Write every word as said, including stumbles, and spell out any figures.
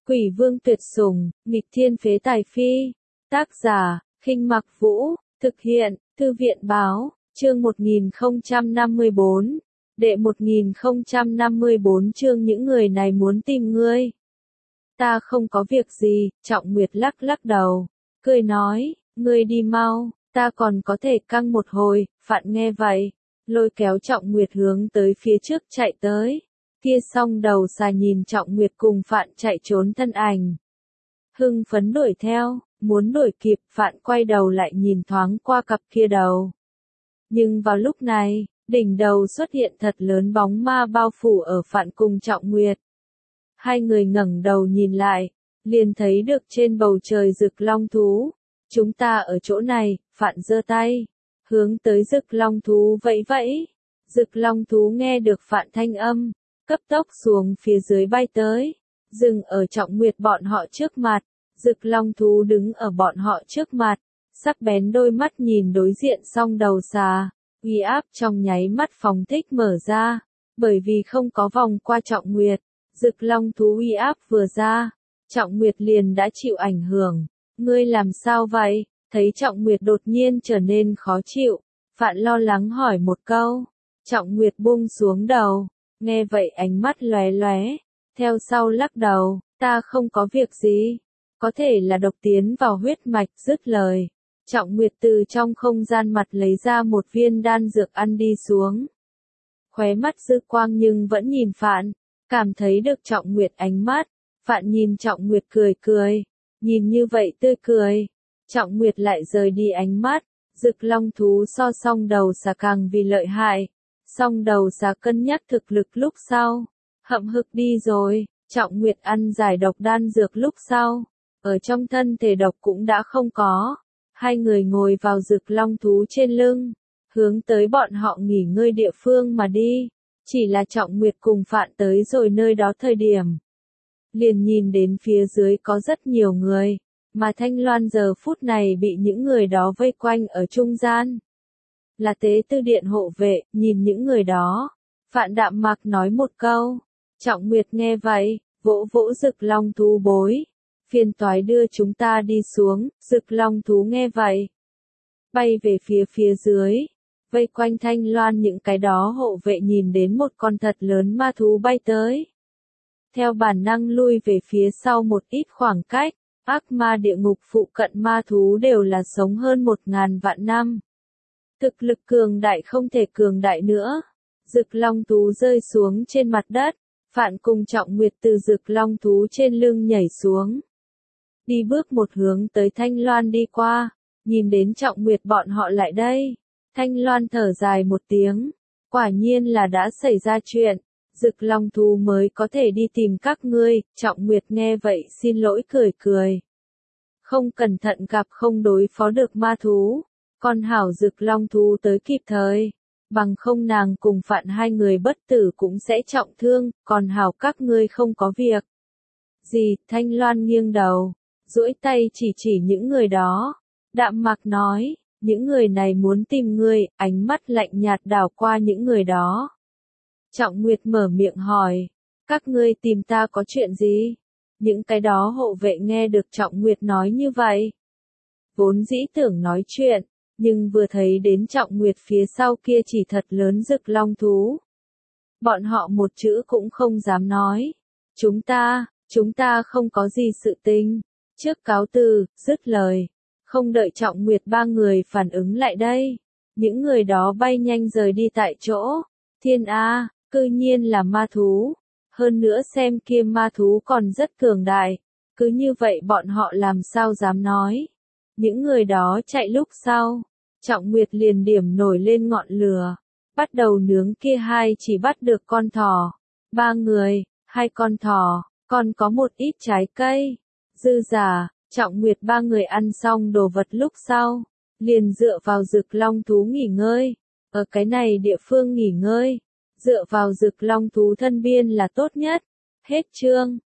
Quỷ vương tuyệt sủng, nghịch thiên phế tài phi. Tác giả, Khinh Mặc Vũ, thực hiện, Thư viện báo, chương một nghìn không trăm năm mươi bốn. Đệ một nghìn không trăm năm mươi bốn chương những người này muốn tìm ngươi. Ta không có việc gì, Trọng Nguyệt lắc lắc đầu, cười nói, ngươi đi mau, ta còn có thể căng một hồi. Phạn nghe vậy, lôi kéo Trọng Nguyệt hướng tới phía trước chạy tới. Kia song đầu xà nhìn Trọng Nguyệt cùng Phạn chạy trốn thân ảnh, hưng phấn đuổi theo, muốn đuổi kịp. Phạn quay đầu lại nhìn thoáng qua cặp kia đầu. Nhưng vào lúc này, đỉnh đầu xuất hiện thật lớn bóng ma bao phủ ở Phạn cùng Trọng Nguyệt. Hai người ngẩng đầu nhìn lại, liền thấy được trên bầu trời rực long thú. Chúng ta ở chỗ này. Phạn giơ tay, hướng tới rực long thú vẫy vẫy. Rực long thú nghe được Phạn thanh âm, cấp tốc xuống phía dưới bay tới, dừng ở Trọng Nguyệt bọn họ trước mặt. Rực long thú đứng ở bọn họ trước mặt, sắc bén đôi mắt nhìn đối diện song đầu xà, uy áp trong nháy mắt phóng thích mở ra, bởi vì không có vòng qua Trọng Nguyệt. Rực long thú uy áp vừa ra, Trọng Nguyệt liền đã chịu ảnh hưởng. Ngươi làm sao vậy? Thấy Trọng Nguyệt đột nhiên trở nên khó chịu, Phạn lo lắng hỏi một câu. Trọng Nguyệt buông xuống đầu, nghe vậy ánh mắt lóe lóe, theo sau lắc đầu, ta không có việc gì, có thể là độc tiến vào huyết mạch. Dứt lời, Trọng Nguyệt từ trong không gian mặt lấy ra một viên đan dược ăn đi xuống. Khóe mắt dư quang nhưng vẫn nhìn Phạn, cảm thấy được Trọng Nguyệt ánh mắt. Phạn nhìn Trọng Nguyệt cười cười, nhìn như vậy tươi cười, Trọng Nguyệt lại rời đi ánh mắt. Rực long thú so song đầu xà càng vì lợi hại, song đầu xà cân nhắc thực lực lúc sau, hậm hực đi rồi. Trọng Nguyệt ăn giải độc đan dược lúc sau, ở trong thân thể độc cũng đã không có. Hai người ngồi vào rực long thú trên lưng, hướng tới bọn họ nghỉ ngơi địa phương mà đi. Chỉ là Trọng Nguyệt cùng Phạn tới rồi nơi đó thời điểm, liền nhìn đến phía dưới có rất nhiều người, mà Thanh Loan giờ phút này bị những người đó vây quanh ở trung gian. Là tế tư điện hộ vệ. Nhìn những người đó, Phạn đạm mạc nói một câu. Trọng Nguyệt nghe vậy, vỗ vỗ rực long thú bối, phiền toái đưa chúng ta đi xuống. Rực long thú nghe vậy, bay về phía phía dưới, vây quanh Thanh Loan. Những cái đó hộ vệ nhìn đến một con thật lớn ma thú bay tới, theo bản năng lui về phía sau một ít khoảng cách. Ác ma địa ngục phụ cận ma thú đều là sống hơn một ngàn vạn năm, thực lực cường đại không thể cường đại nữa. Rực long thú rơi xuống trên mặt đất, Phạn cùng Trọng Nguyệt từ rực long thú trên lưng nhảy xuống, đi bước một hướng tới Thanh Loan đi qua. Nhìn đến Trọng Nguyệt bọn họ lại đây, Thanh Loan thở dài một tiếng, quả nhiên là đã xảy ra chuyện, rực long thú mới có thể đi tìm các ngươi. Trọng Nguyệt nghe vậy xin lỗi cười cười, không cẩn thận gặp không đối phó được ma thú, con hảo rực long thú tới kịp thời, bằng không nàng cùng Phạn hai người bất tử cũng sẽ trọng thương. Còn hảo các ngươi không có việc gì. Thanh Loan nghiêng đầu, duỗi tay chỉ chỉ những người đó, đạm mạc nói, những người này muốn tìm ngươi. Ánh mắt lạnh nhạt đảo qua những người đó. Trọng Nguyệt mở miệng hỏi, các ngươi tìm ta có chuyện gì? Những cái đó hộ vệ nghe được Trọng Nguyệt nói như vậy, vốn dĩ tưởng nói chuyện, nhưng vừa thấy đến Trọng Nguyệt phía sau kia chỉ thật lớn rực long thú, bọn họ một chữ cũng không dám nói. Chúng ta, chúng ta không có gì sự tình, trước cáo từ. Dứt lời, không đợi Trọng Nguyệt ba người phản ứng lại đây, những người đó bay nhanh rời đi tại chỗ. Thiên A, cư nhiên là ma thú, hơn nữa xem kia ma thú còn rất cường đại, cứ như vậy bọn họ làm sao dám nói. Những người đó chạy lúc sau, Trọng Nguyệt liền điểm nổi lên ngọn lửa, bắt đầu nướng kia hai chỉ bắt được con thỏ. Ba người, hai con thỏ, còn có một ít trái cây. Dư giả, Trọng Nguyệt ba người ăn xong đồ vật lúc sau, liền dựa vào rực long thú nghỉ ngơi. Ở cái này địa phương nghỉ ngơi, dựa vào rực long thú thân biên là tốt nhất. Hết chương.